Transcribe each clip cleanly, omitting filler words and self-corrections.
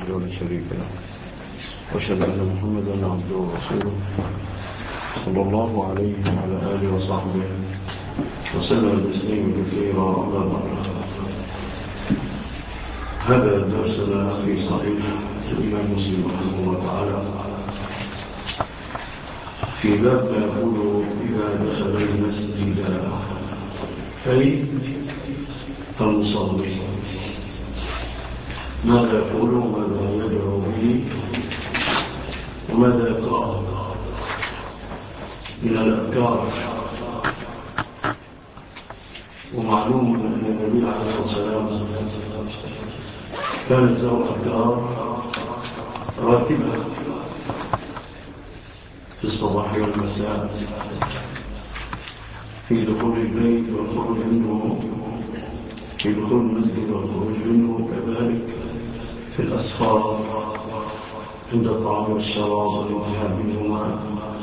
وحده لا شريك له وأشهد أن محمدا عبده ورسوله صلى الله عليه وعلى آله وصحبه وسلم تسليما كثيرا. أما بعد، هذا درسنا في صحيح الإمام مسلم رحمه الله تعالى في باب ما يقول إذا دخل المسجد أي المصلي ماذا يقول وماذا يدعو به وماذا يقرأ من الأذكار. ومعلوم أن النبي عليه الصلاة والسلام كانت له أذكار راتبة في الصباح والمساء، في دخول البيت والخروج منه، في دخول المسجد والخروج منه، كذلك في الأسفار عند الطعام والشراب والانتهاء منهما،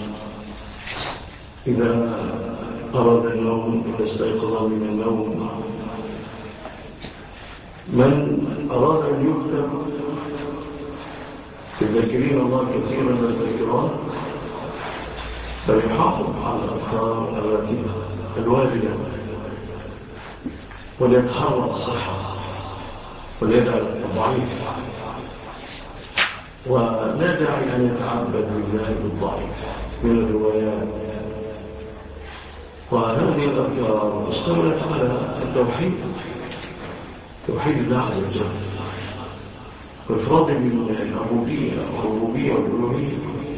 إذا أراد النوم، إذا استيقظ من النوم. من أراد أن يكتب تذكرين الله كثيرا من الذكرات فليحافظ على الأذكار الراتبة الواجبة وليتحرى الصحة وليدعى الضعيف، ولا داعي أن يتعبد بالله بالضعيف من الروايات. وهذه الأذكار اشتملت على التوحيد، توحيد الله عز وجل وإفراد من العبودية والربوبية والألوهية،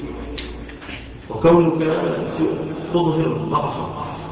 وكونك تظهر ضعفا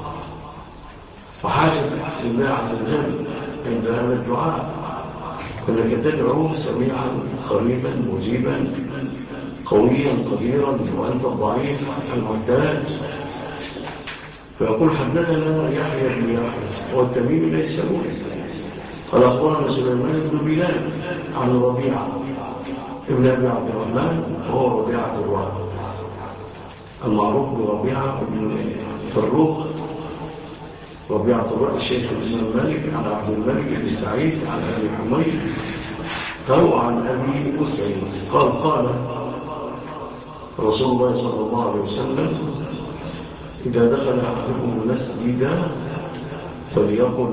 وحاجة لله عز وجل عند هذا الدعاء، أنك تدعو سميعا قريبا مجيبا قويا قديرا وأنت الضعيف المحتاج. فيقول حدثنا يحيى بن يحيى والتميمي ليس مولد، قال أخبرنا سليمان بن بلال عن ربيعة ابن أبي عبد الرحمن وهو ربيعة الرعب المعروف بربيعة بن فروخ، ربيعة الرعب الشيخ الإمام مالك عن عبد الملك بن سعيد عن أبي حميد أو عن أبي أسعيد قال رسول الله صلى الله عليه وسلم إذا دخل أحدكم المسجد فليقل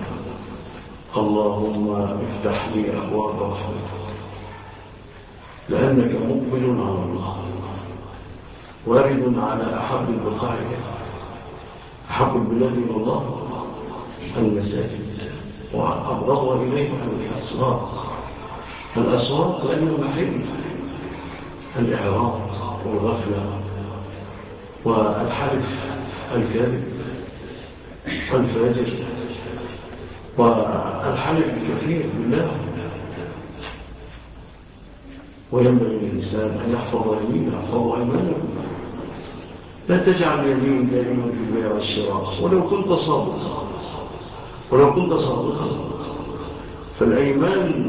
اللهم افتح لي أبواب رحمتك، لأنك مقبل على الله وارد على أحب البقاع، أحب البلاد إلى الله المساجد وأبغضها إليه الأسواق لأنه محل الإعراض والغفلة والحلف الكاذب والفاجر والحلف الكثير بالله. وينبغي للإنسان أن يحفظ يمينه يحفظ أيمانه، لا تجعل اليمين دائما في البيع والشراء ولو كنت صادقا فالأيمان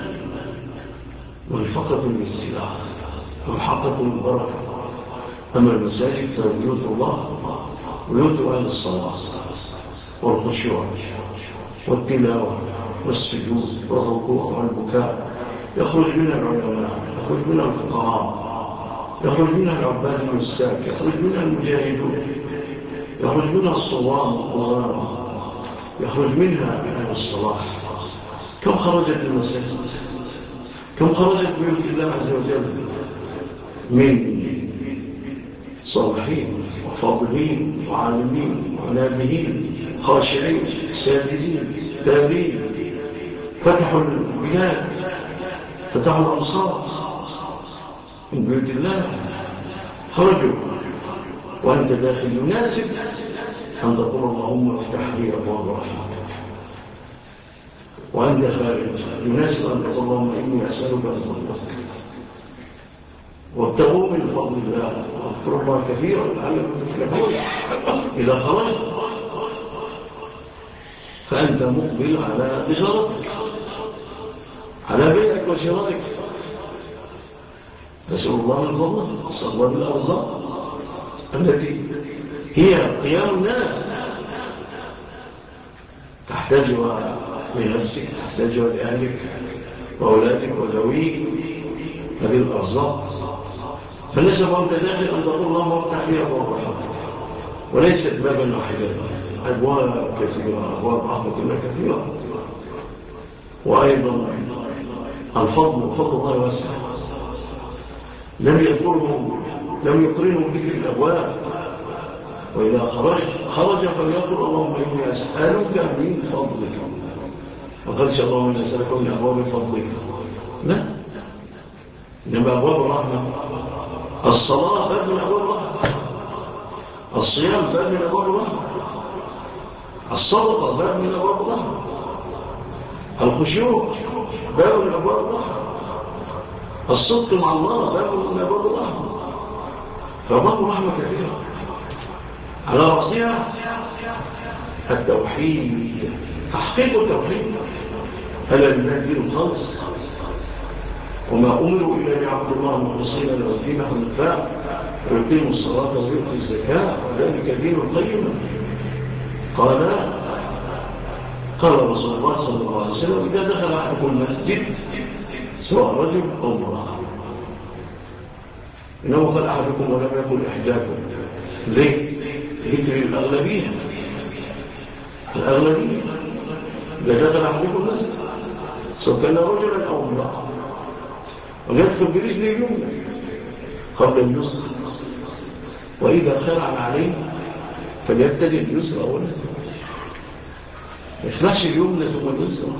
ملفقة للسلاح ملحقة للبركة. أما المساجد فبيوت الله بيوت أهل الصلاة والخشوع والتلاوة والسجود والركوع والبكاء، يخرج منها العلماء، يخرج منها الفقراء، يخرج منها العباد والساك، يخرج منها المجاهدون، يخرج منها الصوام والقرآن، يخرج منها أهل الصلاح. كم خرجت المساجد، كم خرجت بيوت الله عز وجل من صالحين وفاضلين وعالمين ونابهين خاشعين ساجدين تابين، فتحوا البلاد، فتحوا الأمصار من بيوت الله، خرجوا وأنت داخل يناسب أن تقول اللهم افتح لي أبواب رحمتك، وأنت خارج يناسب أن تقول اللهم إني أسألك أن تطلق وابتغوا من فضل الله واذكروا الله كثيرا لعلكم تفلحون. إذا خرجت فأنت مقبل على تجارتك، على بيعك وشرائك، نسأل الله من فضله، نسأل الله بالأرزاق التي هي قيام الناس، تحتاجها لنفسك، تحتاجها لأهلك، وأولادك وذويك، هذه الأرزاق. فليس وأنت داخل أن تقول اللهم افتح لي أبواب رحمتك، وليست بابا واحدا، أبواب كثيرة، أبواب رحمة الله كثيرة. وأيضا الفضل، فضل الله واسع، لم يقرنوا بذكر الأبواب. وإذا خرج فليقول اللهم إني أسألك من فضلك، وقالش اللهم إني أسألك من أبواب فضلك، لا، إنما أبواب الرحمة. الصلاة باب من أبواب الرحمة، الصيام باب من أبواب الرحمة، الصدقة باب من أبواب الرحمة، الخشوع باب من أبواب الرحمة، الصدق مع الله باب من أبواب الرحمة. فأبواب الرحمة كثيرة، على رأسها التوحيد، تحقيق التوحيد. ألا لله الدين الخالص، وما أمروا إلا ليعبدوا الله مخلصين له الدين حنفاء ويقيموا الصلاة ويؤتوا الزكاة وذلك دين القيم. قال رسول الله صلى الله عليه وسلم: إذا دخل أحدكم المسجد سواء رجل أو امرأة، إنه قال أحدكم ولم يقل إحداكم. ليه؟ ذكر الأغلبية. إذا دخل أحدكم المسجد سواء كان رجلا أو امرأة، ويدخل برجل اليمنى قبل اليسرى، وإذا خلع عليه فليبتدئ اليسرى أولا، ما يخلعش اليمنى ثم اليسرى.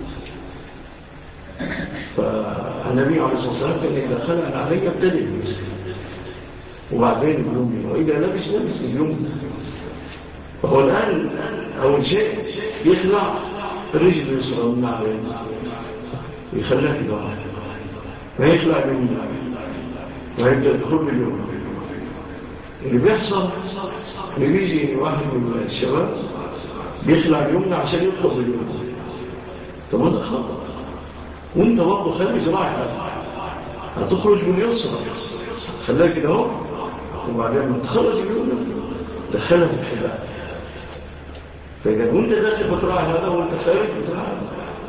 فالنبي عليه الصلاة والسلام كان إذا خلع عليه يبتدئ اليسرى وبعدين اليمنى، وإذا لبس اليمنى. فهو الآن أول شيء يخلع الرجل اليسرى من عليه، يخليها كده، ما يخلع اليمنى ويبدأ يدخل باليمنى. اللي بيحصل اللي بيجي واحد من الشباب بيخلع اليمنى عشان يدخل باليمنى، طب هذا خطأ، وانت برضه خارج رايح هتخرج باليسرى، خليها كده اهو، وبعدين ما تخرج اليمنى دخلها في الحذاء. فإذا وانت داخل بتراعي هذا وانت خارج بتراعي هذا.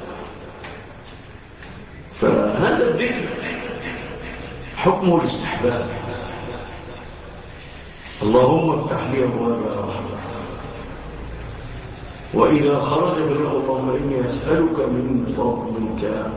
فهذا الذكر حكمه الاستحباب. اللهم افتح لي أبواب رحمتك، وإذا خرج فليقل اللهم إني أسألك من فضلك.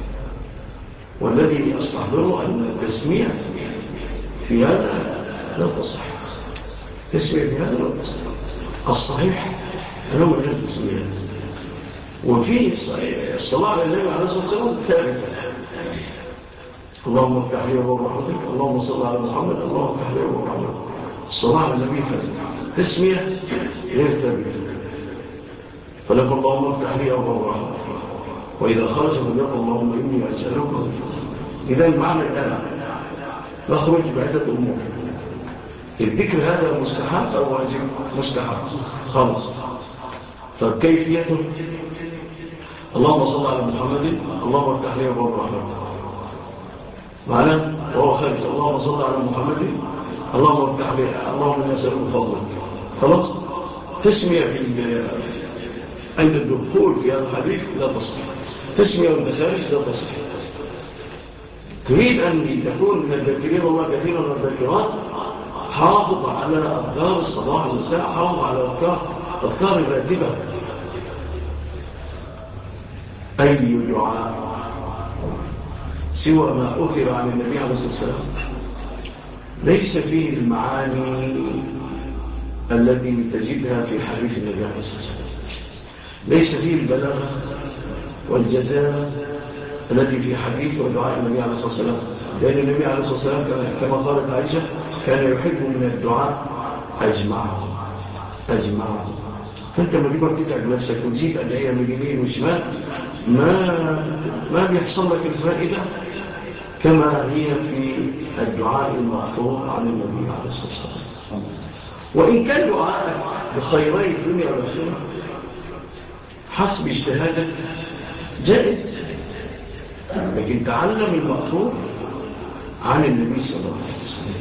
والذي أستحضره أن التسمية في هذا لا تصح، التسمية في هذا لا تصح. الصحيح أنه من التسمية، وفي الصلاة على النبي عليه الصلاة والسلام ثابتة: اللهم افتح لي أبواب رحمتك، اللهم صل على محمد، اللهم افتح لي أبواب رحمتك. الصلاة على النبي ثابتة، تسمية غير ثابتة. فلكم اللهم افتح لي أبواب رحمتك، وإذا خرج فليقل اللهم إني أسألك. إذا المعنى الآن نخرج بعدة أمور. الذكر هذا مستحب أو واجب؟ مستحب خالص. طب كيفيته؟ اللهم صل على محمد، اللهم افتح لي أبواب رحمتك، معنا وهو خارج اللهم صل على محمد، اللهم افتح لي، اللهم إني أسألك فضلك. خلاص، تسمية عند الدخول في هذا الحديث لا تصح، تسمية عند خارج لا تصح. تريد أن تكون من الذاكرين الله كثيرا من الذاكرات، حافظ على أذكار الصباح والمساء، حافظ على أذكار الراتبة. أي دعاء سوى ما أثر عن النبي عليه الصلاة والسلام ليس فيه المعاني التي تجدها في حديث النبي عليه الصلاة والسلام، ليس فيه البلاغة والجزاء التي في حديث ودعاء النبي عليه الصلاة والسلام. لأن النبي عليه الصلاة والسلام كما قالت عائشة كان يحب من الدعاء أجمعه. فأنت ما تقدر تتعب نفسك وتزيد أدعية من يمين وشمال، ما بيحصل لك الفائدة كما هي في الدعاء المأثور عن النبي عليه الصلاة والسلام. وإن كان دعاءك بخيري الدنيا والآخرة حسب اجتهادك جائز، لكن تعلم المأثور عن النبي صلى الله عليه وسلم،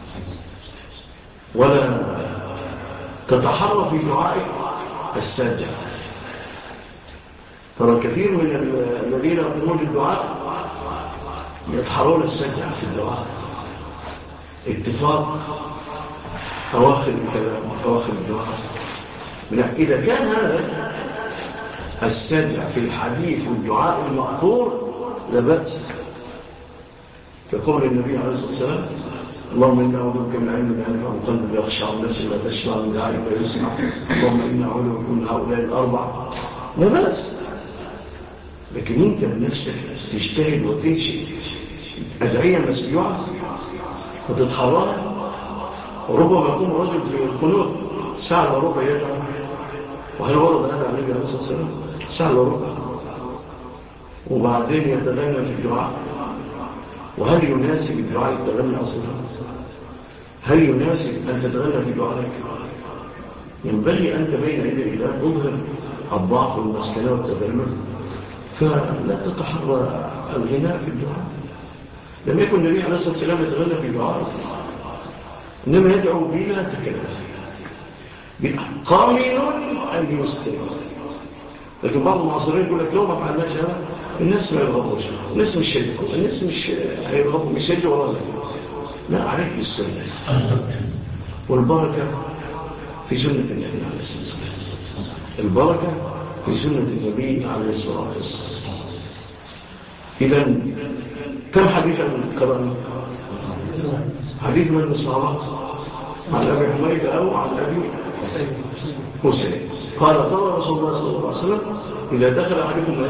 ولا تتحرى في دعائك الساجع. ترى كثير من الذين يقومون بالدعاء يتحرون السجع في الدعاء، اتفاق أواخر الكلام أواخر الدعاء. إذا كان هذا السجع في الحديث والدعاء المأثور لا بأس، كقول النبي عليه الصلاة والسلام: اللهم إنا أعوذ بك من علم لا ينفع وقلب لا يخشع ونفس لا تشبع من دعاء لا يسمع، اللهم إنا أعوذ بك من هؤلاء الأربع، لا بأس. لكن أنت بنفسك تجتهد وتنشئ أدعية مسيوعة وتتحرر. وربما يقوم رجل في القنوت ساعة إلا ربع يدعو، وهل ورد هذا عن النبي عليه الصلاة والسلام؟ ساعة إلا ربع، وبعدين يتغنى في الدعاء. وهل يناسب الدعاء التغنى أصلا؟ هل يناسب أن تتغنى في دعائك؟ ينبغي أنت بين يدي الله تظهر الضعف والمسكنة والتذلل، فلا تتحرى الغناء في الدعاء. لم يكن النبي عليه الصلاة والسلام يتغنى في دعائه، إنما يدعو بلا تكلف، قامل أن يستمع. لكن بعض المعاصرين يقول لك لو ما فعلناش هذا الناس ما يرغبوش، الناس مش شايفوا، الناس مش هيرغبوا، مش هيجوا ورانا. لا، عليك بالسنة والبركة في سنة النبي عليه الصلاة والسلام. البركة في سنة النبي عليه الصلاة والسلام. إذن كم حديثا قرأنا؟ حديث من الصحابة عن أبي حميد أو عن أبي حسين قال: قال رسول الله صلى الله عليه وسلم: إذا دخل عليكم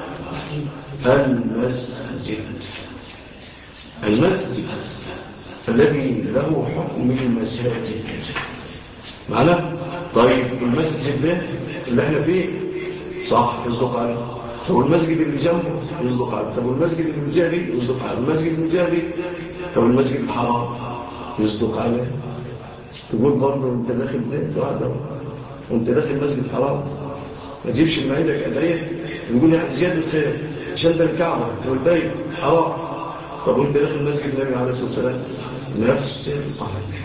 المسجد الذي له حكم المساجد. معنى طيب المسجد ده اللي احنا فيه صح يصدق عليه، طب المسجد اللي جنبه يصدق عليه، طب المسجد المجاهدي يصدق عليه، المسجد المجاهدي، طب المسجد الحرام يصدق عليه. تقول برضه انت داخل ده وانت داخل المسجد الحرام ما تجيبش من عندك أدعية يقول يعني زيادة خير عشان ده الكعبة والبيت حرام. طب وانت داخل المسجد النبي عليه الصلاة والسلام نفس الأمر.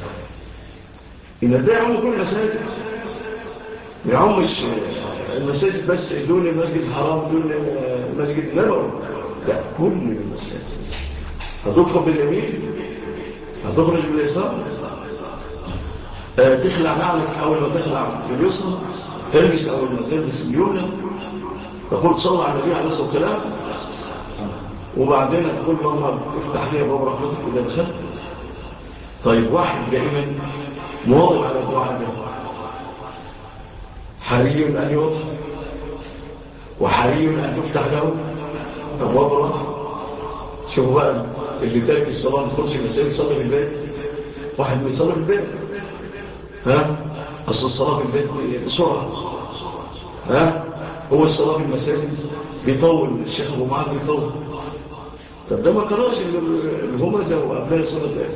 إن ده يعم كل المساجد، ما يعمش المساجد بس دون المسجد الحرام دون المسجد النبوي، لا كل المساجد. هتدخل باليمين هتخرج باليسار، تخلع نعلك أول ما تخلع باليسار، تلبس أول ما تلبس اليمنى، تقول صلى على النبي عليه الصلاة والسلام، وبعدين تقول اللهم افتح لي باب رحمتك إذا دخلت. طيب واحد دائما مواظب على الدعاء ده، حري أن يوضح وحري أن تفتح له أبواب الرحمة. شوفوا بقى اللي تارك الصلاة ما تخرج المسائل يصلي في البيت، واحد بيصلي في البيت أصل الصلاة في البيت بسرعة، هو الصلاة في المساجد بيطول، الشيخ أبو معاذ بيطول. طب ده ما قراش الهمزة وقبلها صلاة ايه؟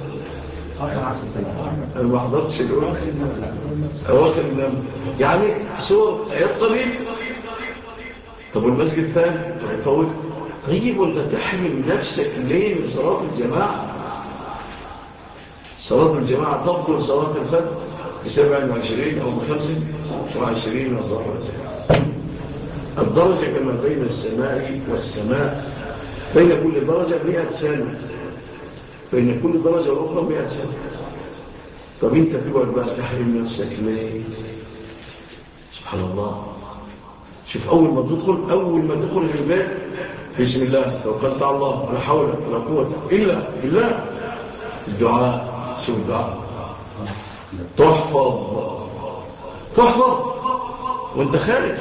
أنا ما حضرتش الأول أواخر النوم يعني صور آيات قليل. طب والمسجد الثاني يطول. طيب وانت تحمل نفسك ليه من صلاة الجماعة؟ صلاة الجماعة تبطل صلاة الفجر ب27 أو ب25 الدرجة كما بين السماء والسماء، بين كل درجة 100 سنة، بين كل درجة أخرى 100 سنة. طب انت تقعد بقى تحرم نفسك ليه؟ سبحان الله. شوف أول ما تدخل في البيت بسم الله توكلت على الله ولا حول ولا قوة إلا بالله، الدعاء. شوف الدعاء تحفظ وانت خارج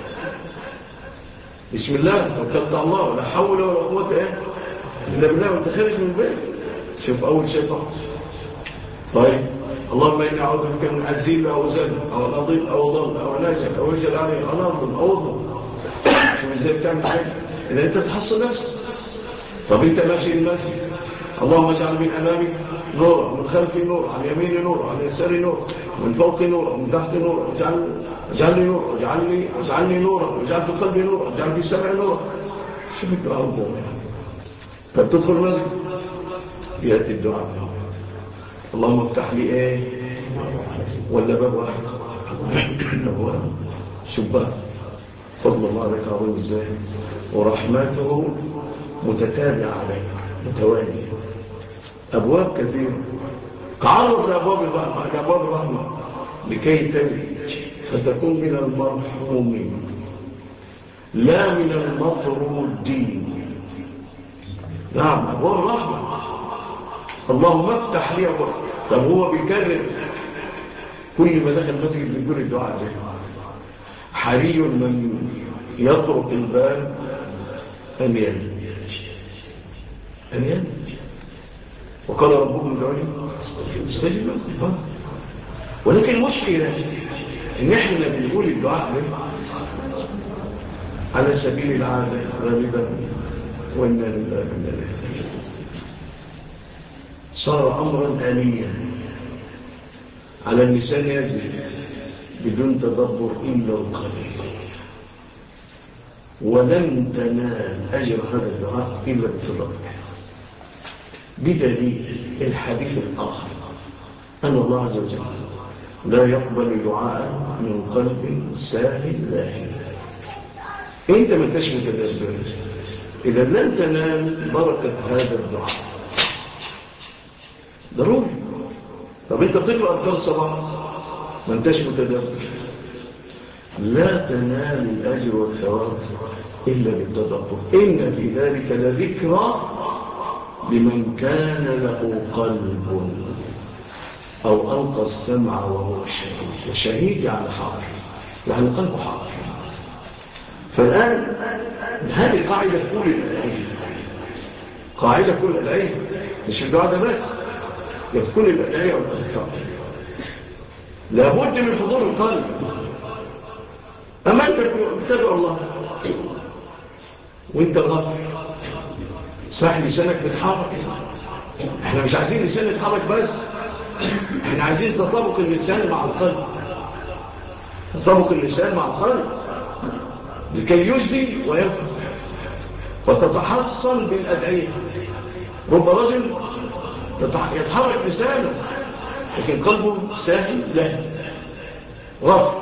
بسم الله توكلت على الله ولا حول ولا قوة إلا بالله وانت خارج من البيت. شوف أول شيء تحفظ. طيب اللهم إني أعوذ بك من عزيل أو زل أو نضيل أو ضل أو ناجل أو يجل عليه أو نظلم أو ضل. شوف إزاي بتعمل شيء إذا أنت تحصل نفسك. طب أنت ماشي المسجد اللهم اجعل من أمامي نورا ومن خلفي نورا عن يميني نورا عن يساري نورا ومن فوقي نورا ومن تحتي نورا واجعلني نورا واجعلني نورا واجعل في قلبي نورا واجعل في سمعي نورا. شوف الدعاء الضوء. فتدخل المسجد يأتي الدعاء اللهم افتح لي ولا باب واحد شباك فضل الله عليك عظيم ازاي، ورحمته متتابعة عليك متوالية، أبواب كثيرة. تعرض لأبواب الرحمة لكي تنج فتكون من المرحومين لا من المطرودين. نعم، أبواب الرحمة. اللهم افتح لي أبواب. طب هو بيكرر كل ما دخل مسجد بيقول الدعاء ده. حري من يطرق الباب أن ينج. وقال ربكم ادعوني استجب لكم. ولكن المشكلة ان احنا بنقول الدعاء ده على سبيل العادة غالبا، وإنا لله وإنا إليه. صار أمرا آليا على اللسان يزيد بدون تدبر إلا القليل، ولن تنال أجر هذا الدعاء إلا بالتدبر. بدليل الحديث الآخر أن الله عز وجل لا يقبل دعاء من قلب ساهل لاهي. أنت ما تشمت الأسباب، إذا لن تنال بركة هذا الدعاء ضروري. طب أنت بتقرأ أذكار الصباح ما انتش متدبر، لا تنال الأجر والثواب إلا بالتدبر. إن في ذلك لذكرى لمن كان له قلب أو ألقى السمع وهو شهيد. وشهيد يعني حاضر، يعني قلبه حاضر. فالآن هذه قاعدة كل الأدعية، قاعدة كل الأدعية، مش الدعاء ده بس، في كل الأدعية والأذكار لابد من حضور القلب. أما أنت بتدعو الله وانت غافل، صح لسانك بتحرك. احنا مش عايزين لسان يتحرك بس، احنا عايزين تطابق اللسان مع القلب، تطابق اللسان مع القلب لكي يجدي ويفهم وتتحصن بالأدعية. رب رجل يتحرك لسانه لكن قلبه ساهل له غافل،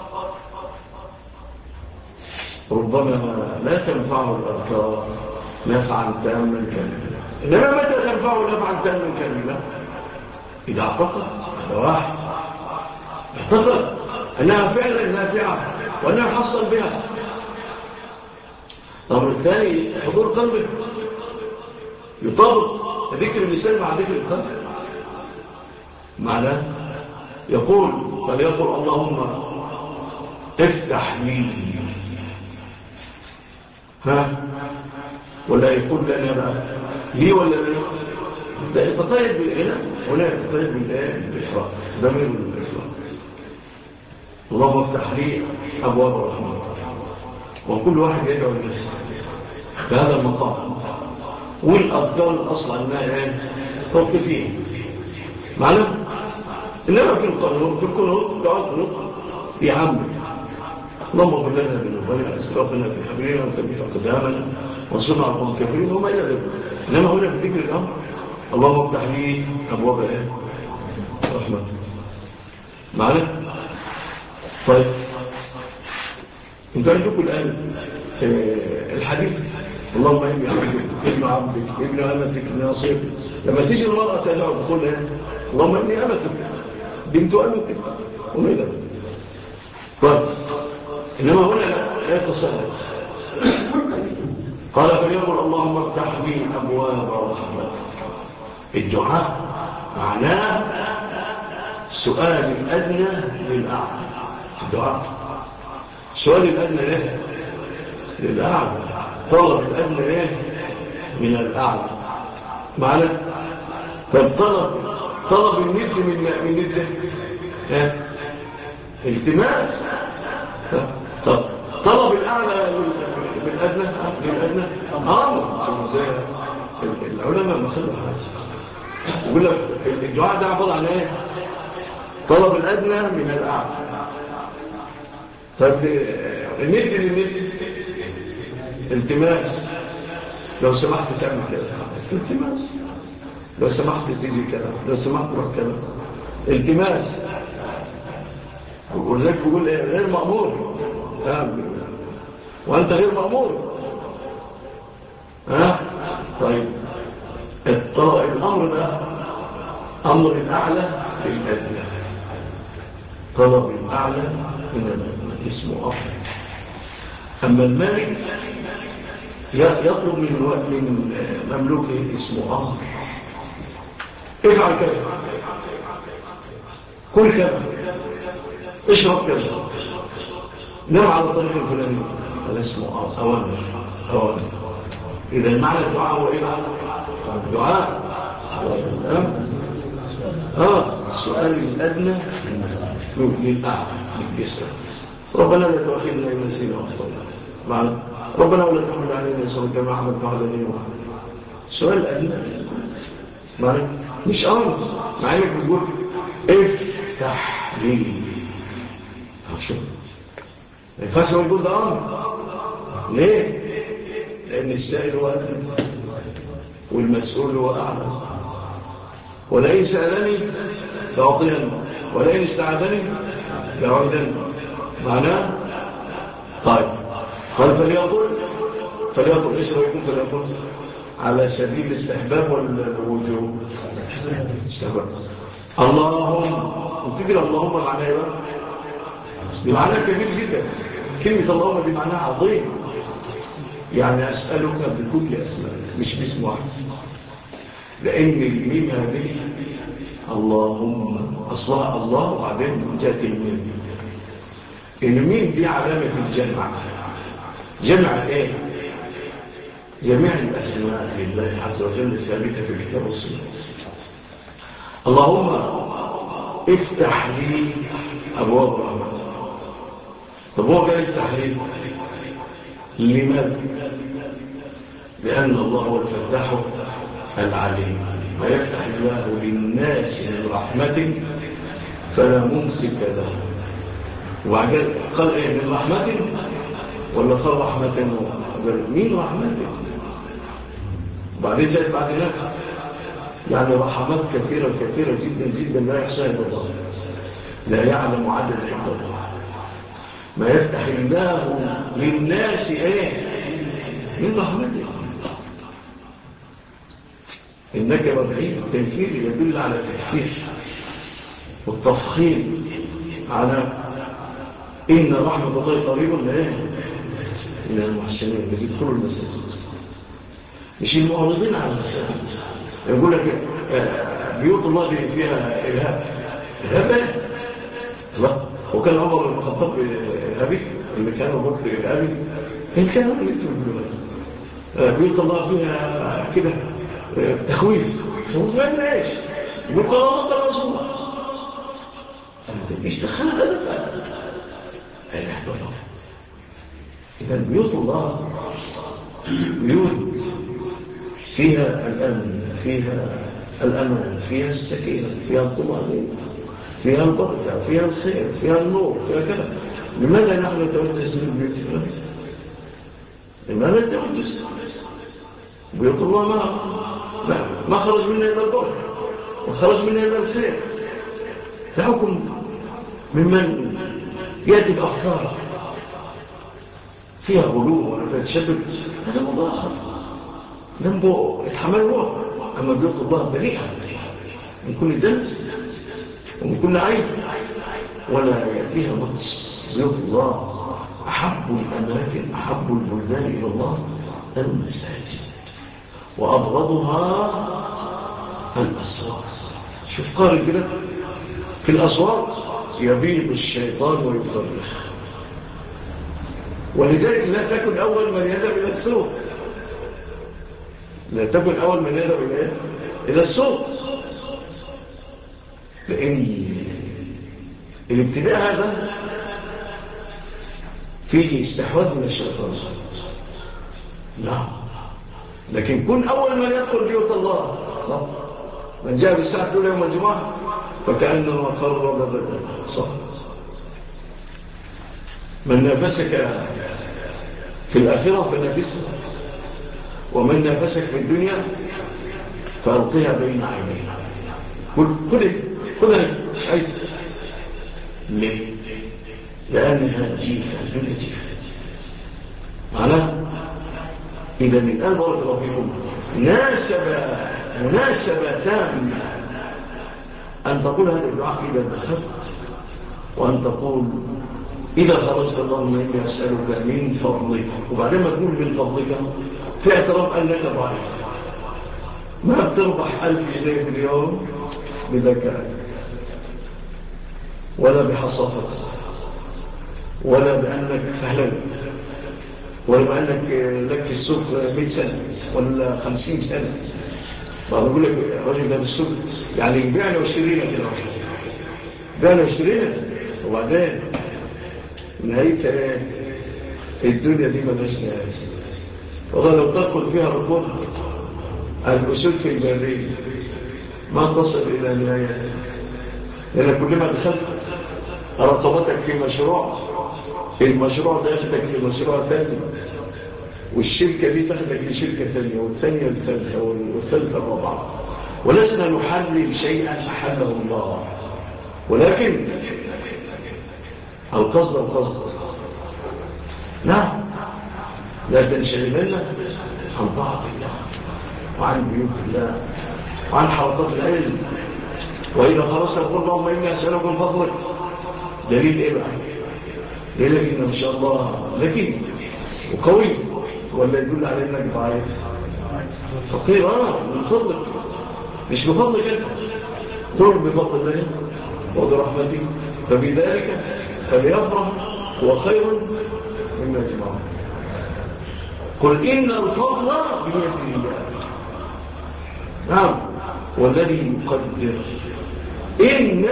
ربما لا تنفعه الأذكار نفعا تاما كاملا. إنما متى تنفعه نفعا تاما كاملا؟ إذا اعتقد هذا واحد، اعتقد أنها فعلا نافعة وأنها حصل بها. الأمر الثاني حضور قلبه يطابق ذكر اللسان مع ذكر القلب. معناه يقول فليقول اللهم افتح لي، ولا يقول لنا بقى لي ولا لي، ده يتطيب بالإله ولا يتطيب بالإفراط، ضمير الإفراط. اللهم افتح لي أبواب الرحمة، وكل واحد يدعو لنفسه بهذا المقام. والأذكار الأصل أنها توقفين معنا، إنما في القنوط دعاء القنوط يعمل اللهم اغفر لنا ذنوبنا اسرافنا في حبلنا وثبت اقدامنا وانصرنا على القوم الكافرين وما الى ذلك. انما هنا في ذكر الامر اللهم افتح لي ابواب رحمتك معنا. طيب انتوا عندكم الان الحديث اللهم اني عبدك ابن عبدك ابن امتك ناصيتك. لما تيجي المراه تدعو تقول اللهم اني امتك بنت امتك وما الى ذلك. طيب إنما هنا لا يتصرف. قال فليقل اللهم افتح لي أبواب رحمتك. الدعاء معناه سؤال الأدنى للأعلى. الدعاء سؤال الأدنى للأعلى، طلب الأدنى من الأعلى معناه. طلب الند من نده التماس. طلب الأعلى للأدنى العلماء ما خلوا حاجة يقول لك الدعاء ده عبارة عن ايه؟ طلب الأدنى من الأعلى. طب الند للند التماس، لو سمحت تعمل كذا التماس، لو سمحت تيجي كذا، لو سمحت تروح كذا التماس. ولذلك بيقول غير مأمور وأنت غير مأمور. ها؟ طيب الأمر ده أمر الأعلى للأدنى، طلب الأعلى من الأدنى اسمه أمر. أما المالك يطلب من مملوكه اسمه أمر، افعل كذا، كل كذا، اشرب كذا، نام على طريق الفلاني، هذا اسمه أوامر. إذا معنى الدعاء هو إيه بقى؟ الدعاء السؤال الأدنى للأعلى للجسر. ربنا لا تؤاخذنا إن نسينا وأخطأنا، معنى ربنا ولا تحمل علينا إصرا كما حملت على الذين من قبلنا. السؤال الأدنى معنى مش أمر، مع إنك بتقول افتح لي، شوف ما ينفعش يقول ده أمر. ليه؟ لأن السائل هو أدنى والمسؤول هو أعلى. ولئن سألني لأعطيني ولئن استعاذني لأعيذني. معناه طيب قال فليقل ايش رايكم؟ فليقل على سبيل الاستحباب والوجوب. استحباب. اللهم، وتقول اللهم معناه ايه؟ بمعنى كبير جدا. كلمة اللهم بمعنى عظيم، يعني أسألك بكل أسمائك مش باسم واحد، لأن الميم هذه اللهم أصلها الله وبعدين جاءت الميم. الميم دي علامة الجمع. جمع ايه؟ جميع الأسماء لله عز وجل ثابتة في الكتاب والسنة. اللهم افتح لي أبواب الرحمة. طب هو قال افتح لي لماذا؟ لأن الله هو الفتاح العليم، ما يفتح الله للناس من رحمة فلا ممسك له. وبعدين قال ايه؟ من رحمة ولا قال رحمة؟ مين رحمته؟ وبعدين جاءت بعد ذلك يعني رحمات كثيرة كثيرة جدا جدا لا يحصيها إلا الله، لا يعلم عدد إلا الله. ما يفتح الله للناس ايه؟ من رحمته. إنك ربعي التنكير يدل على التكفير والتفخيم، على إن رحمة الله قريب من المحسنين اللي بيدخلوا المساجد، مش المعرضين على المساجد. يقول لك بيوت الله فيها إرهاب لا. وكان عمر بن الخطاب إرهابي، اللي كان أبو بكر إرهابي، كان بيوت الله فيها كده تخويف. فمزمان ايش؟ يقول قال الله قال رسول الله، ايش دخل هذا؟ إذا بيوت الله بيوت فيها الأمن، فيها الأمان، فيها السكينة، فيها الطمأنينة، فيها البركة، فيها الخير، فيها النور، فيها كذا. لماذا نحن نتوجس من بيوت الله؟ لماذا نتوجس؟ بيوت الله ما خرج منها إلا البركة وخرج منها إلا الخير. فحكم ممن يأتي بأفكار فيها غلو ولا تشدد، هذا موضوع آخر ذنبه يتحمل هو. أما بيوت الله بريئة من كل دنس ومن كل عيب ولا يأتيها بطس. بيوت الله أحب الأماكن، أحب البلدان إلى الله المساجد، وأبغضها الأسواق. شوف قارن كده، في الأسواق يبيض الشيطان ويفرخ، ولذلك لا تكن أول من يذهب إلى السوق، لا تكن أول من يذهب إلى السوق، لأن الابتداء هذا فيه استحواذ من الشيطان. نعم، لكن كن أول من يدخل بيوت الله. صح؟ من جاء بالساعة الأولى يوم الجمعة فكأنه قرب بدلا. صح؟ من نافسك في الآخرة فنافسه، ومن نافسك في الدنيا فألقيها بين عينيها. خذها مش عايز. ليه؟ لأنها جيفة، الدنيا جيفة. على إذا الآن بارك الله فيكم مناسبة تامة أن تقول هذا الدعاء إذا دخلت، وأن تقول إذا خرجت اللهم إني أسألك من فضلك، وبعدين ما تقول من فضلك في اعتراف أنك ضعيف، ما بتربح 1000 جنيه في اليوم بذكاء ولا بحصافة ولا بأنك فهلان ولا بأنك لك في السوق 100 سنة ولا 50 سنة. فأقول لك الرجل ده بالسوق يعني بيعنا واشترينا كده، بيعنا واشترينا، وبعدين نهاية الدنيا دي ملهاش نهاية. والله لو تدخل فيها ركوب الأسود في البرية ما تصل إلى نهاية، لأن كلما دخلت رقبتك في مشروع، المشروع ده ياخدك لمشروع ثاني، والشركة دي تاخدك لشركة ثانية، والثانية الثالثة والثالثة الرابعة، ولسنا نحلل شيئا أحله الله، ولكن القصد نعم لا تنشغلنا عن طاعة الله وعن بيوت الله وعن حلقات العلم. وإذا خرجت قل اللهم إني أسألك من فضلك، دليل إيه بقى؟ دليلك إن شاء الله ذكي وقوي، ولا يدل على إنك ضعيف فقير؟ من فضلك، مش بفضلك أنت، تقول بفضل الله وبرحمته، فبذلك فليفرح هو خير مما يجمعون. قل إن الفضل بيد الله، نعم، والذي يقدر إن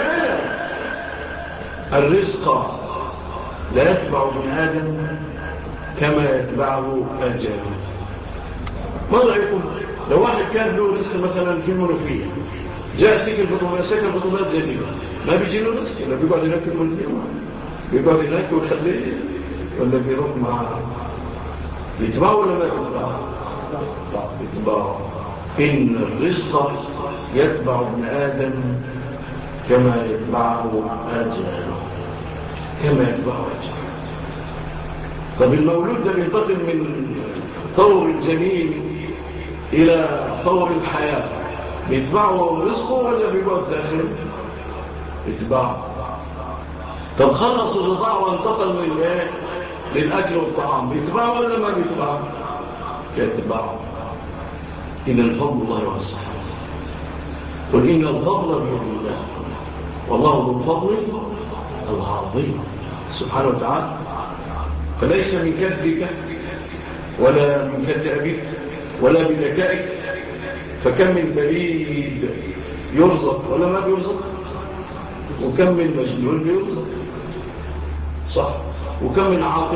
الرزق لا يتبع ابن آدم كما يتبعه أجله. ما رأيكم لو واحد كان له رزق مثلا في المنوفية، جاء سكن بطولات جديدة، ما بيجي له رزق، ولا بيقعد هناك في المنوفية، بيقعد هناك ويخليه، ولا بيروح معه؟ يتبعه ولا ما يتبعه؟ إن الرزق يتبع ابن آدم كما يتبعه أجله، كما يتبعه أجله. طب المولود ده بينتقل من طور الجنين إلى طور الحياة، بيتبعه رزقه ولا بيقعد داخل؟ بيتبعه. طب خلص الرضاع وانتقل من للأكل والطعام، بيتبعه ولا ما بيتبعه؟ يتبعه. إن الفضل الله واسع، قل إن الفضل بيد الله والله ذو الفضل العظيم سبحانه وتعالى. فليس من كذبك ولا من كتابك ولا بذكائك، فكم من بليد يرزق ولا ما بيرزق، وكم من مجنون بيرزق صح، وكم من عاقل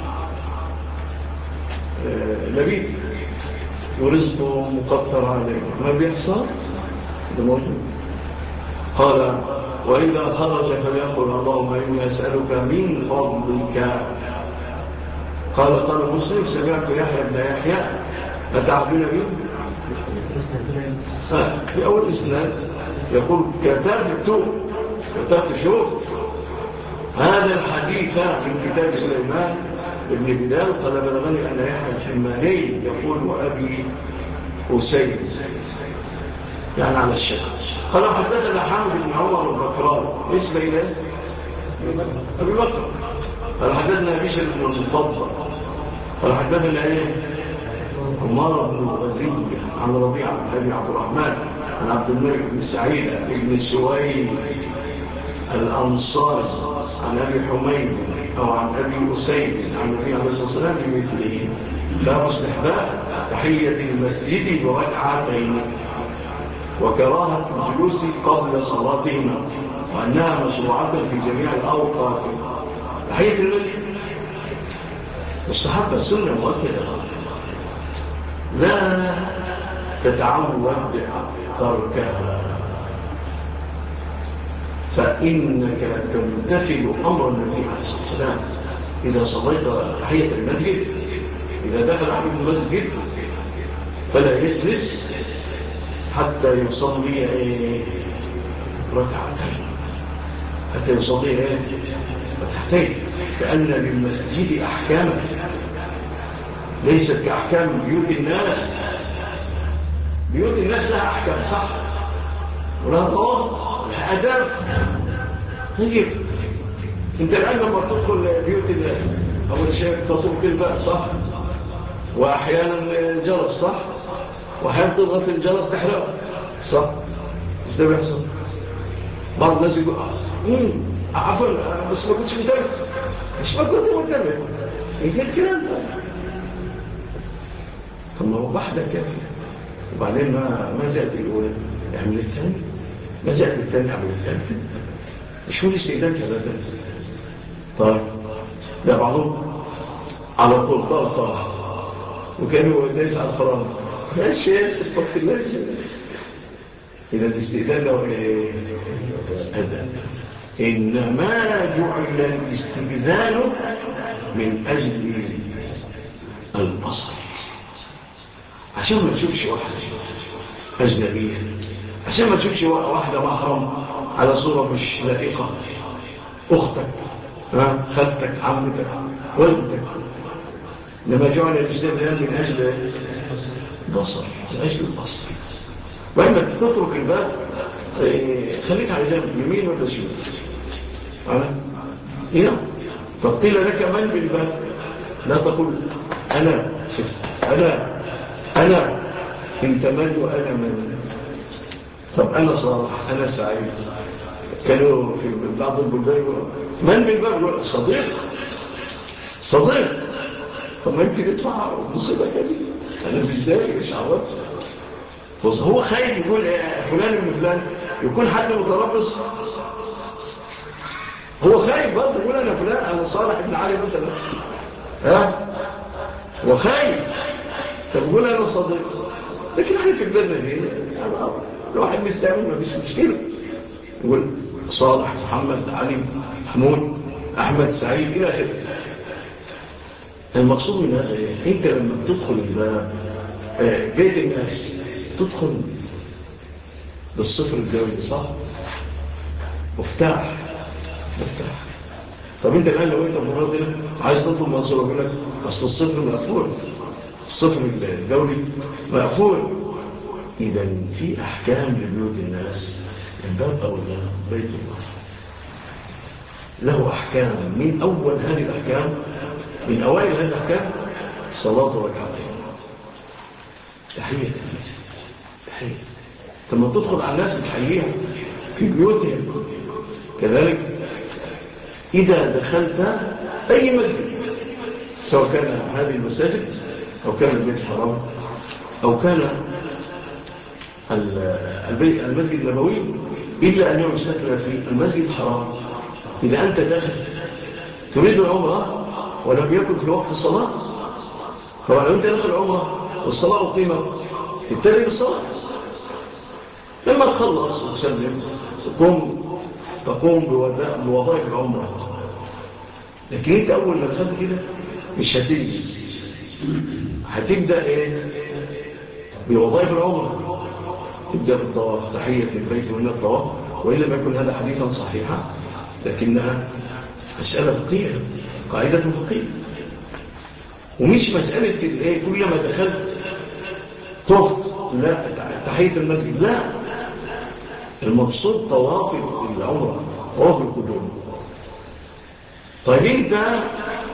لبيد ورزقه مقدر عليه ما بيحصل، ده موجود. قال وإذا خرج فليقل اللهم إني أسألك من فضلك. قال مسلم سمعت يحيى بن يحيى أتعبنا به في أول إسناد يقول كتبت شوف هذا الحديث من كتاب سليمان ابن بلال قال بلغني أن يحيى الحماني يقول وأبي أسيد يعني على الشكل. قال حدثنا حامد بن عمر البكران اسم إله أبي بكر. قال حدثنا بشر بن المفضل قال حدثنا عمار بن غزي عن ربيعة بن أبي عبد الرحمن عن عبد الملك بن سعيد بن سويد الأنصاري عن أبي حميد أو عن أبي أسيد عن النبي عليه الصلاة والسلام بمثله لا استحباب تحية المسجد بركعتين وكراهة الجلوس قبل صلاتهما وأنها مشروعة في جميع الأوقات. تحية المسجد مستحبة سنة مؤكدة، لا تتعود تركها، فإنك تمتثل أمر النبي عليه الصلاة والسلام. إذا صليت تحية المسجد، إذا دخل أحد المسجد فلا يجلس حتى يصلي ركعتين، حتى يصلي ركعتين، لأن للمسجد أحكاما ليست كأحكام بيوت الناس. بيوت الناس لها أحكام صح، ولها ضوابط، لها آداب. طيب انت الآن لما تدخل بيوت الناس أول شيء تطرق الباب صح، وأحيانا الجرس صح، وأحيانا تضغط الجرس تحرق صح. مش ده بيحصل؟ بعض الناس يقول عفوا بس ما كنتش متابع، مش ما كنت متابع يجي الكلام ده. طب ما هو واحدة كافية، وبعدين ما جاءت الأولى يعمل الثاني، ما جاءت الثاني يعمل الثالث. مش هو الاستئذان كذا. طيب ده بعضهم على طول طلقة وكانوا دايس على الفرامل يا شيخ اتفق الله يا شيخ. إذا الاستئذان له أذن. إنما جعل الاستئذان من أجل البصر، عشان ما تشوفش واحدة أجنبية، عشان ما تشوفش واحدة محرم على صورة مش لائقة، أختك خالتك عمتك والدتك. لما جعل الاستئذان من أجل البصر، من أجل البصر. وإما تترك الباب خليك على جنب يمين ولا شمال. هنا فقيل لك من بالباب لا تقول أنا شفت أنا انت من وأنا من. طب أنا صالح أنا سعيد. كانوا في بعض البلدان من بالباب صديق. طب ما يمكن يطلع مصيبة كده، أنا مش داري مش عوضت. هو خايف يقول فلان من فلان، يكون حد متربص. هو خايف برضه يقول أنا فلان، أنا صالح ابن علي مثلا. هو خايف فبيقول أنا صديق. لكن احنا في البلد دي الواحد مستعمل ما فيش مشكلة، يقول صالح محمد علي محمود أحمد سعيد إلى آخره. المقصود من هذا انت لما بتدخل بيت الناس تدخل بالصفر الجوي صح، مفتاح. طب انت الان لو انت مراد عايز تطلب منصور يقول لك اصل الصفر مقفول، الصفر الدولي مقفول. اذا في احكام لبيوت الناس من باب اولى بيت الله له احكام. من اول هذه الاحكام، من اوائل هذه الاحكام صلاه ركعتين، تحيه. لما تدخل على الناس بتحييها في بيوتهم. كذلك إذا دخلت أي مسجد، سواء كان هذه المساجد أو كان البيت الحرام أو كان المسجد النبوي، إلا أن يستثنى في المسجد الحرام. إذا أنت داخل تريد العمرة ولم يكن في وقت الصلاة، طبعا لو أنت داخل العمرة والصلاة أقيمت تبتدئ بالصلاة. لما تخلص وتسلم تقوم بوظائف العمرة. لكن انت اول ما دخلت كده مش هتجلس، هتبدا بوظائف العمرة. تبدا بالطواف، تحيه البيت ومن الطواف، وان لم يكن هذا حديثا صحيحا لكنها مساله فقهيه، قاعده فقهيه، ومش مساله كلما دخلت طفت لا تحيه المسجد، لا، المقصود طواف العمرة، طواف القدوم. طيب انت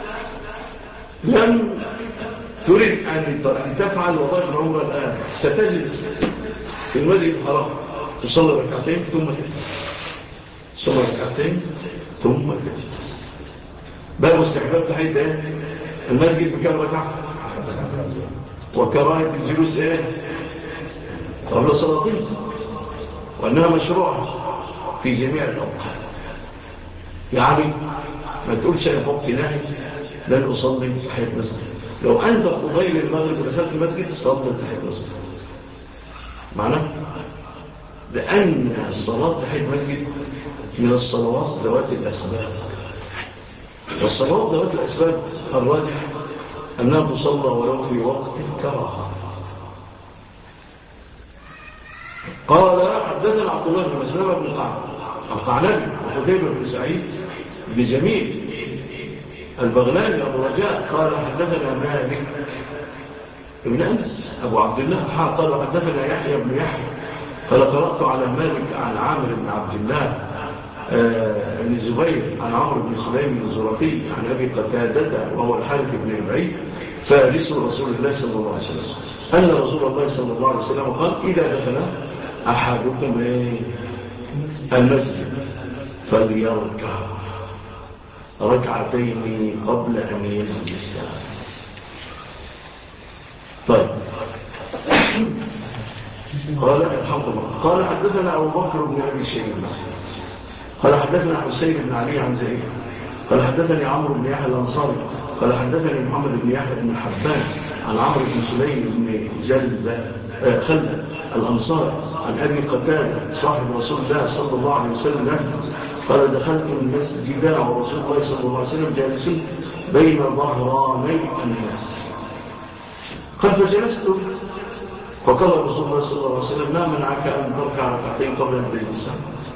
لم تريد أن تفعل وظائف العمرة الآن، ستجلس في المسجد الحرام تصلي ركعتين ثم تجلس. بقى مستحباب تحية المسجد بكم ركعة، وكراهة الجلوس قبل صلاتين، وأنها مشروعة في جميع الأوقات. يعني ما تقولش أنا فوق ناحي لن أصلي تحية مسجد. لو أنت قبيل المغرب ودخلت المسجد صلي تحية مسجد، معناه لأن الصلاة تحية مسجد من الصلوات ذوات الأسباب، والصلوات ذوات الأسباب الراجح أنها تصلى ولو في وقت الكراهة. قال حدثنا عبد الله بن مسلمة بن القعنبي وقتيبة بن سعيد بن جميل البغلاني أبو رجاء قال حدثنا مالك ابن أنس أبو عبد الله قال حدثنا يحيى بن يحيى قال قرأت على مالك عن عامر بن عبد الله بن الزبير عن عمرو بن سليم الزرقي عن أبي قتادة وهو الحارث بن ربعي فارس رسول الله صلى الله عليه وسلم أن رسول الله صلى الله عليه وسلم قال إذا دخل أحدكم المسجد فليركع ركعتين قبل أن يجلس. طيب قال الحمد لله قال حدثنا أبو بكر بن أبي شيبة قال حدثنا حسين بن علي عن زيد قال حدثني عمرو بن يحيى الأنصاري قال حدثني محمد بن يحيى بن حبان عن عمرو بن سليم بن خلد الأنصاري عن أبي قتادة صاحب رسول الله صلى الله عليه وسلم قال دخلت المسجد ورسول الله صلى الله عليه وسلم جالس بين ظهراني الناس قال فجلست فقال رسول الله صلى الله عليه وسلم ما منعك أن تركع ركعتين قبل أن تجلس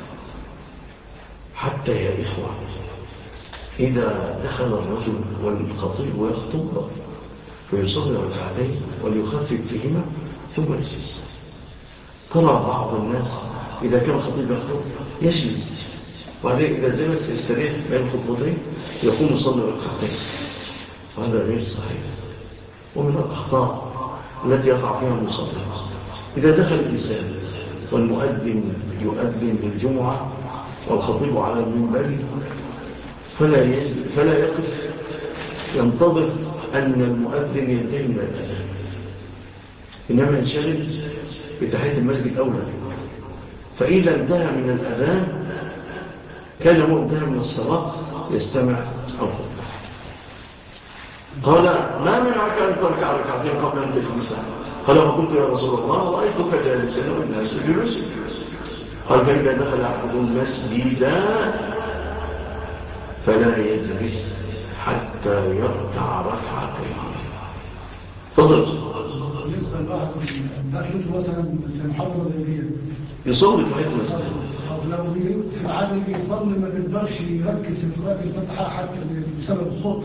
حتى يا إخوة إذا دخل الرجل والخطيب ويخطب فيصلي ركعتين وليخفف فيهما ثم يجلس. ترى بعض الناس إذا كان الخطيب يخطب يجلس وبعدين إذا جلس يستريح بين الخطبتين يقوم يصلي ركعتين وهذا غير صحيح ومن الأخطاء التي يقع فيها المصلي. إذا دخل الإنسان والمؤذن يؤذن بالجمعة والخطيب على المنبر فلا يقف ينتظر أن المؤذن ينتهي من الأذان إنما ينشغل بتحية المسجد أولا فإذا انتهى من الأذان كان هو انتهى من الصلاة يستمع الخطبة. قال ما منعك أن تركع ركعتين قبل أن تجلس قال فقلت يا رسول الله رأيتك جالسا والناس جلوسا قال فإذا دخل أحدهم المسجد فلا يجلس حتى يركع ركعتين. تفضل. بالنسبه لواحد دخلته مثلا في محافظه زي يصلي في المسجد لو في عادي يصلي ما بيقدرش يركز في قراءه الفاتحه حتى بسبب الصوت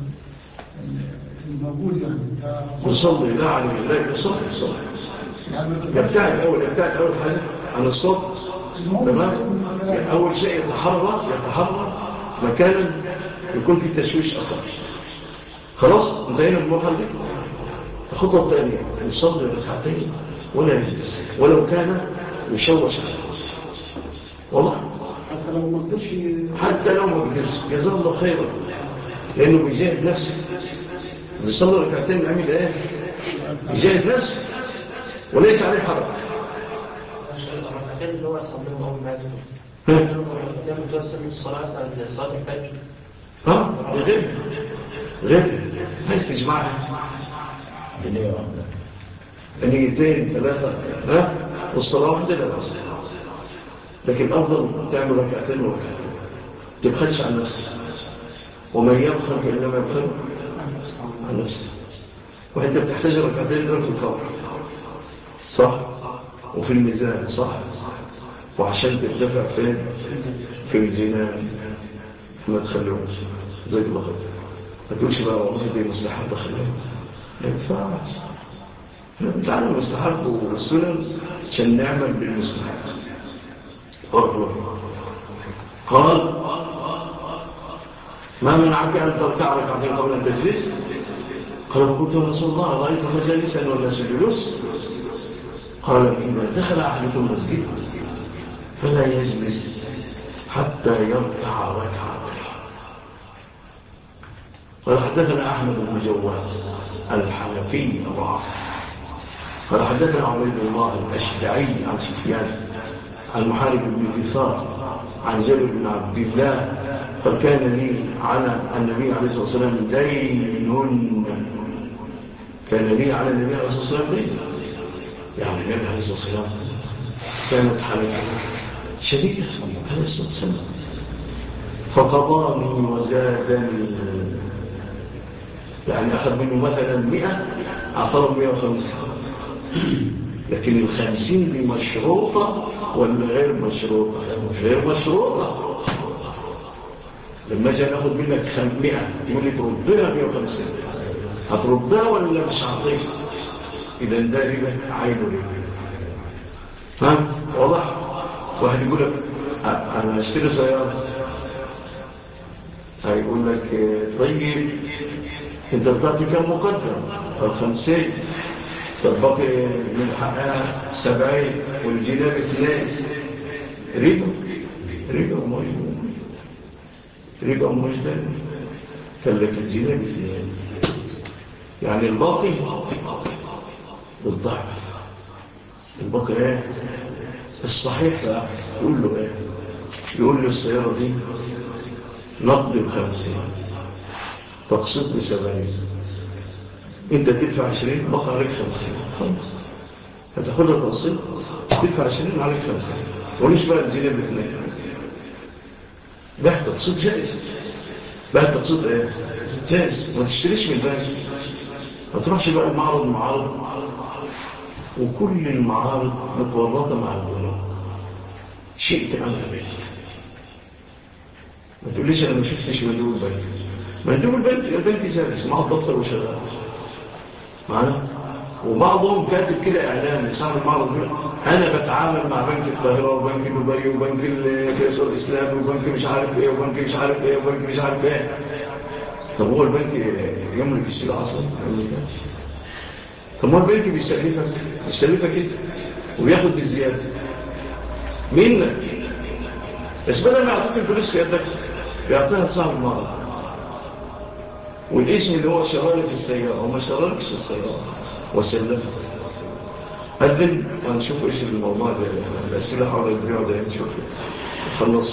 الموجود يعني يصلي لا عليه لا يصلي يبتعد أول حاجة عن الصوت تمام. أول شيء يتحرك مكانا يكون فيه تشويش أقل. خلاص انتهينا بالمرحلة دي. الخطوة الثانية يصلي ركعتين ولا يجلس ولو كان يشوش والله حتى لو ما قدرش جزاه الله خيرا لأنه بيجاهد نفسه يصلي ركعتين يعمل ايه يجاهد نفسه وليس عليه حرج. الركعتين اللي هو يصليهم أول ما يدخل الركعتين توصل للصلاة صلاة الفجر غير عايز تجمعها بنيتين ثلاثة والصلاة واحدة لا بأس لكن الأفضل تعمل ركعتين وركعتين تبخلش عن نفسك ومن يبخل فإنما يبخل عن نفسك وانت بتحتاج ركعتين دول في القبر صح وفي الميزان صح وعشان ترتفع فين في الجنان ما تخلوش زي الله خير ما تقولش بقى والله دي مستحب خلوها ما ينفعش تعالى المستحب والسنن عشان نعمل بالمستحب. قال ما منعك أن تركع ركعتين قبل أن تجلس قال فقلت يا رسول الله رأيتك جالسا والناس جلوس قال إذا دخل أحدكم المسجد فلا يجلس حتى يركع ركعتين. قال حدثنا أحمد بن جواز الحنفي أبو عاصم قال حدثنا عبيد الله الأشجعي عن سفيان عن محارب بن كثار عن جابر بن عبد الله قال كان لي على النبي عليه الصلاة والسلام دين كان لي على النبي عليه الصلاة والسلام دين يعني النبي عليه الصلاة والسلام كانت حالته شديدة عليه الصلاة والسلام فقضاني وزادني يعني أخذ منه مثلا 100 أعطاه 150 لكن 50 دي مشروطة ولا غير مشروطة؟ غير مشروطة. لما جاء ناخد منك 100 يقول لي تردها 150 هتردها ولا مش هعطيك؟ إذا ده ربا عين ربا. ها واضح؟ واحد يقول لك أنا أشتري سيارة، هيقول لك طيب أنت بتعطي كم مقدم؟ 50، تبقي من حقها 70 والجناب 2. ربا مجدد. قال لك الجناب 2 يعني الباقي بالضعف. الباقي ايه؟ الصحيح يقول له ايه؟ يقول له السيارة دي نقد 50 تقسط ب 70، انت تدفع 20 بقى عليك 50، خلاص هتاخدها تقسط تدفع 20 عليك 50. وليش بقى الجناب 2 بقى تقسط جائز. بقى تقسط ايه؟ جائز. ما تشتريش من البنك، ما تروحش بقى المعرض وكل المعارض متورطة مع البنوك. شيء تعمل به. ما تقوليش أنا ما شفتش مندوب البنك. مندوب البنك جالس مع الدفتر وشغال معنا. وبعضهم كاتب كده إعلان لصاحب المعرض، أنا بتعامل مع بنك القاهرة وبنك دبي وبنك الفيصل الإسلامي وبنك مش عارف إيه وبنك مش عارف إيه وبنك مش عارف إيه. طب هو البنك يملك السلعة أصلا؟ طب هو البنك بيستلفك كده وياخد بالزيادة منك، بس بدل ما يعطيك الفلوس في يدك يعطيها لصاحب المعرض، والاسم اللي هو شرارك في السيارة وما شراركش في السيارة وسلمك. هدل ونشوف ايش الموضوع ده. الأسئلة حول البيع ده نشوف خلص.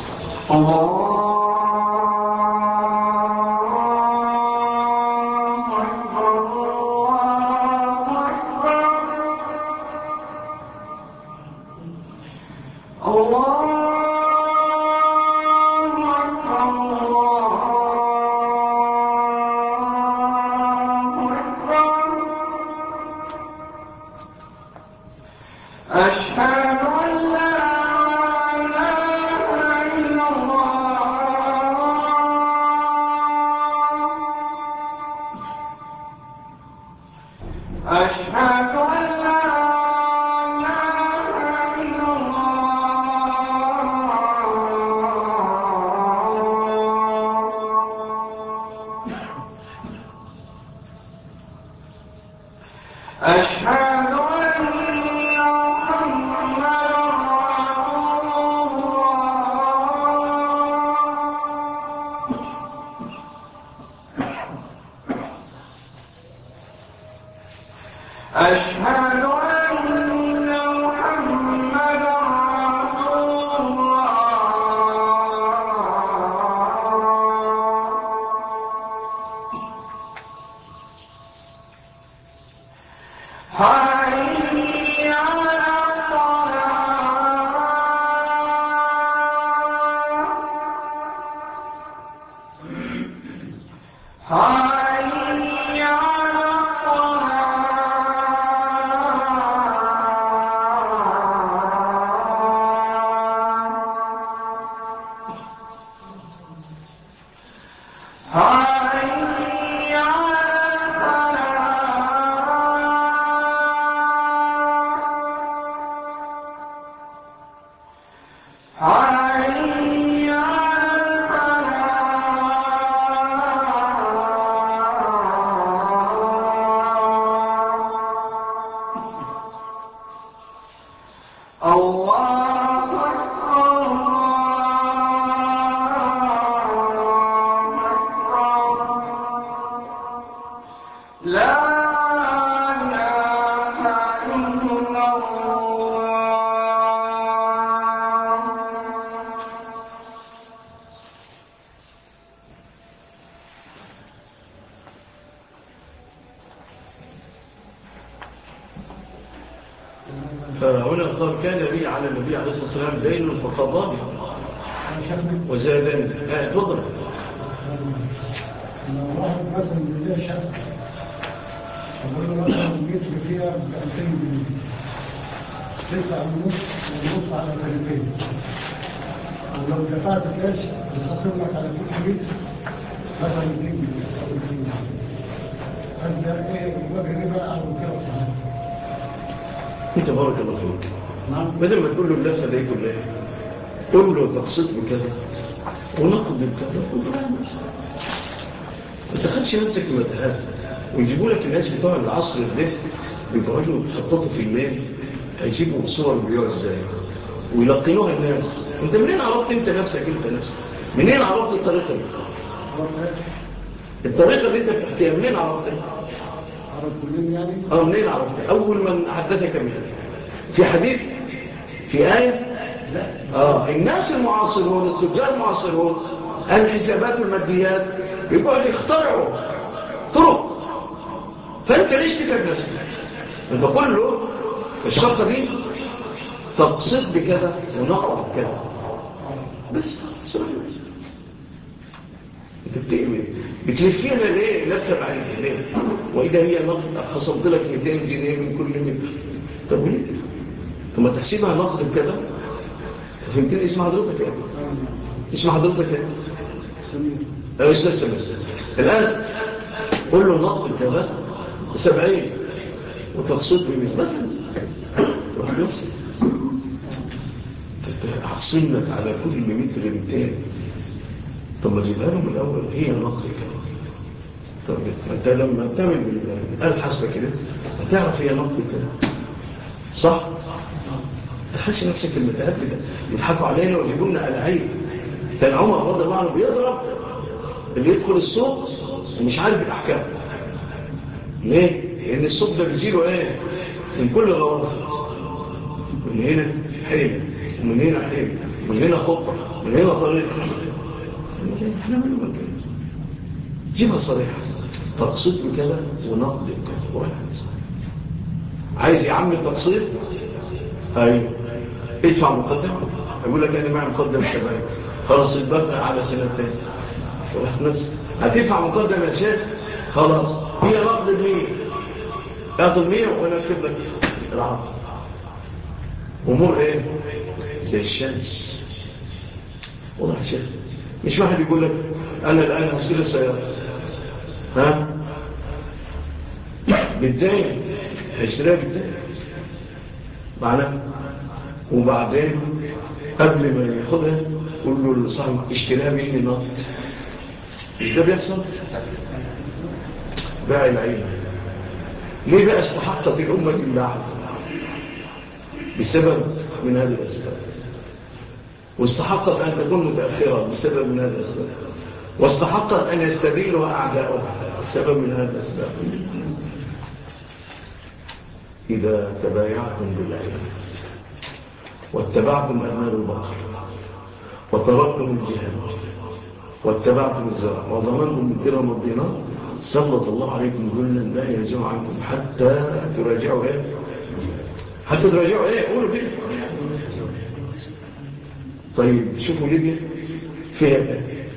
فهنا قال كان لي على النبي عليه الصلاة والسلام دين فقضاني وزادني. تفضل. واحد مثلا بيبيع شقة، أقول له مثلا المتر فيها ب 2000 جنيه، 9.5 ونص على 30، ولو دفعت كاش بتصل لك على كل متر مثلا 200 جنيه أو 200 جنيه. هذا ايه وجه ربا او كده صحيح. انت بارك الله فيك. نعم. بدل ما تقول له اللفه دي كلها قول له تقصد بكذا ونقد بكذا ما تاخدش نفسك في متاهات ويجيبوا لك الناس بتوع العصر ده بيقعدوا يخططوا في الليل هيجيبوا صور البيوع ازاي ويلقنوها الناس. انت منين عرفت انت نفسك منين عرفت الطريقه دي؟ الطريقه اللي انت بتحكيها منين عرفتها؟ منين عرفتها؟ اول من حدثك بها في حديث في آية الناس المعاصرون التجار المعاصرون الحسابات والماديات يقعدوا يخترعوا طرق فانت ليش تتعب نفسك؟ انت قل له الشرطة دي تقصد بكذا ونقع بكذا بس سؤال انت بتلفينا ليه لفة بعيدة ليه واذا هي نقد خصمت لك 200 جنيه من كل متر طب وليه ثم تحسبها نقد بكذا فهمتني اسم حضرتك ايه اسم حضرتك ايه استاذ سمير الان قل له نقد كذا 70 وتقصد ب100 مثلا روح يوصل حصلت على كل متر 200 طب ما تجيبها له من الاول هي نقد كذا طب انت لما تعمل بالآلة حاسبة كده هتعرف هي نقد كذا صح تخش نفسك في المتاهات ده يضحكوا علينا ويجيبوا لنا العيب. كان عمر رضي الله عنه بيضرب اللي يدخل السوق ومش عارف الاحكام ليه لان السوق ده بيجيله ايه من كل غرفه من هنا حيل ومن هنا حيل ومن هنا خطه من هنا طريق احنا منه جيبها صريحه تقصد بكذا ونقد بكذا عايز يعمل تقصير ايوه ادفع مقدم اقول لك انا معي مقدم شباب خلاص البقى على سنتين ورحت نفسي هتدفع مقدم يا شيخ خلاص هي نقد 100 اخذ 100 وانا اكتب لك العرض امور ايه زي الشمس واضح يا شيخ مش واحد يقول لك انا الان هشتري السياره بالدين هيشتريها بالدين معنا وبعدين قبل ما ياخدها قول له لصاحب اشتريها مني نقد مش ده بيحصل باع العين ليه بقى استحقت الأمة اللعنة بسبب من هذه الأسباب واستحقت أن تكون متأخرة بسبب من هذه الأسباب واستحقت أن يستبيلها أعداؤها بسبب من هذه الأسباب إذا تبايعتم بالعين واتبعتم أبناء البقر وتركتم الجهاد واتبعتم الزرع وضمنتم الدرهم والدينار سلط الله عليكم ذلا لا ينزع عنكم حتى تراجعوا ايه حتى تراجعوا ايه قولوا كده طيب شوفوا ليبيا فيها ايه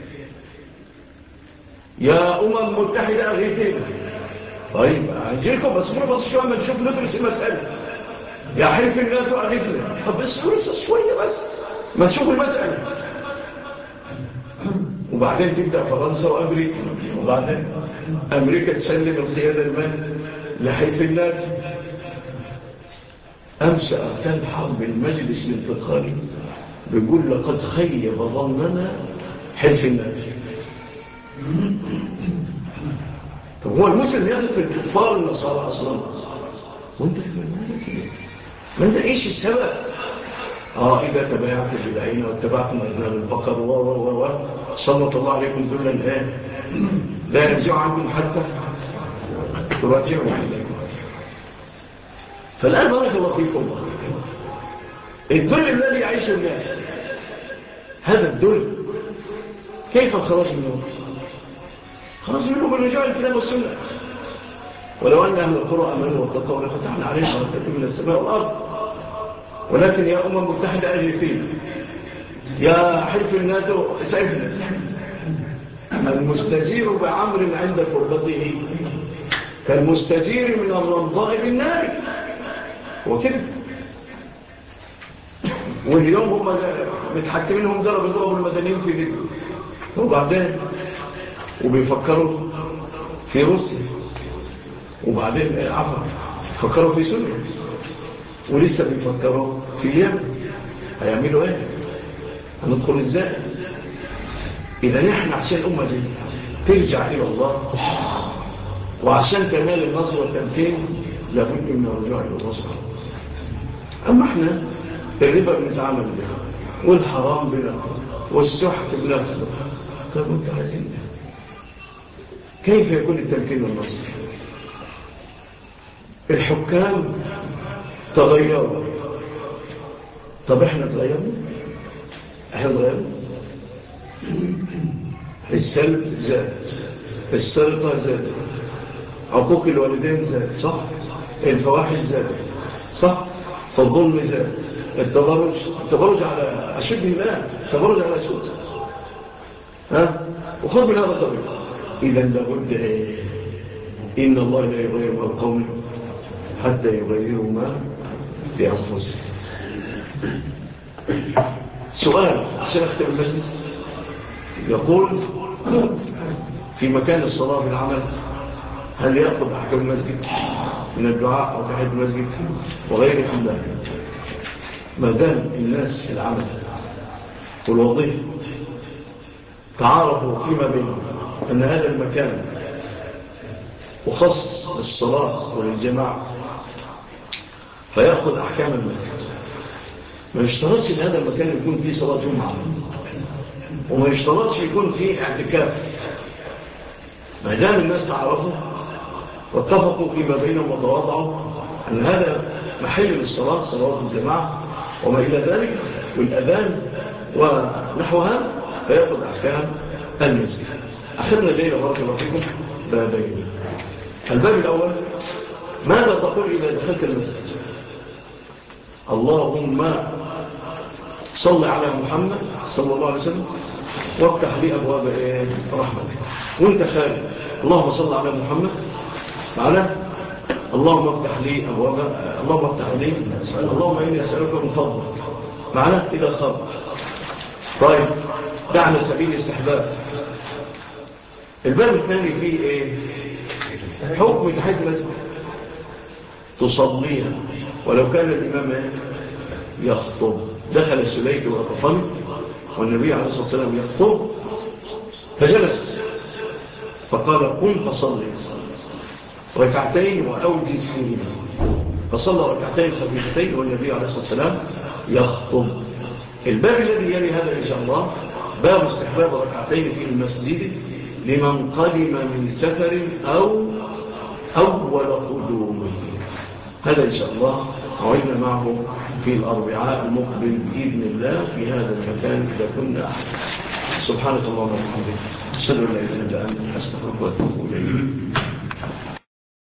يا متحدة أغيثين طيب هنجيلكم بس شوية ما نشوف ندرس المسألة يا حلف الناس أغيثنا طب بس شوية بس ما نشوف المسألة وبعدين تبدأ فرنسا وأمريكا وبعدين أمريكا تسلم القيادة المال لحلف الناس أمس أركان حرب المجلس الانتقالي بيقول لقد خيب ظننا حلف الناس طب هو المسلم يغلق في الكفار النصارى أصلا وانت ما انت ايش السبب إذا تبايعت بالعين واتبعتم أذناب البقر صلت الله عليكم ذلا الآن لا ينزع عنكم حتى تراجعوا عليكم فالآن بارك الله فيكم الذل الذي يعيش الناس هذا الذل كيف الخراج منه بالرجوع الكلام والسنة ولو أن أهل القرى أمنوا واتقوا لفتحنا عليهم بركات من السماء والأرض ولكن يا متحدة أجريفين يا حلف الناتو اسعفنا المستجير بعمر عند قربته كالمستجير من الرمضاء بالنار وكده واليوم هم متحكمينهم ضربوا المدنيين في ليبيا وبعدين وبيفكروا في روسيا وبعدين عفوا فكروا في سوريا ولسه بيفكروا في اليمن. هيعملوا ايه؟ هندخل ازاي؟ اذا احنا عشان الامه دي ترجع الى الله وعشان كمال النصر والتمكين لابد من الرجوع الى الله سبحانه. اما احنا الربا بنتعامل به والحرام بناخده والسحت بناخده. طب انت عايزين كيف يكون التمكين والنصر؟ الحكام تغيروا. طب احنا تغيرنا؟ احنا تغيرنا؟ السلب زاد، السرقة زادت، عقوق الوالدين زاد، صح؟ الفواحش زادت، صح؟ فالظلم زاد، التبرج على أشد الله، التبرج على أشد. وخذ من هذا الطريق. إذا لابد إن الله لا يغير ما القوم حتى يغيروا ما بأنفسهم. سؤال عشان أختم المجلس. يقول في مكان الصلاة في العمل هل يأخذ أحكام المسجد من الدعاء أو تحية المسجد وغيره أم لا؟ ما دام الناس في العمل والوظيفة تعارفوا فيما بينهم أن هذا المكان وخص للصلاة وللجماعة فيأخذ أحكام المسجد. ما يشترطش أن هذا المكان يكون فيه صلاة جمعة وما يشترطش يكون فيه اعتكاف. ما دام الناس تعرفوا واتفقوا فيما بينهم وتواضعوا أن هذا محل للصلاة صلاة الجماعة وما إلى ذلك والأذان ونحوها فيأخذ أحكام المسجد. أخذنا الليلة بارك الله فيكم بابين. الباب الأول ماذا تقول إذا دخلت المسجد؟ اللهم صل على محمد صلى الله عليه وسلم وافتح لي أبواب رحمتك. وانت خارج اللهم صل على محمد معنا. اللهم افتح لي أبواب، اللهم افتح لي، اللهم إني أسألك من فضلك معنا إذا خرج. طيب دعنا سبيل استحباب. الباب الثاني فيه حكم تحية المسجد تصليها ولو كان الإمام يخطب. دخل السليك والقفن والنبي عليه الصلاة والسلام يخطب فجلس فقال قم فصلي ركعتين وأوجز فيهما. فصلى ركعتين خفيفتين والنبي عليه الصلاة والسلام يخطب. الباب الذي يلي هذا إن شاء الله باب استحباب ركعتين في المسجد لمن قدم من سفر أو أول قدومه. هذا إن شاء الله موعدنا معه في الأربعاء المقبل بإذن الله في هذا المكان إذا كنا. سبحانك اللهم وبحمدك أشهد أن لا إله إلا أنت أستغفرك وأتوب إليك.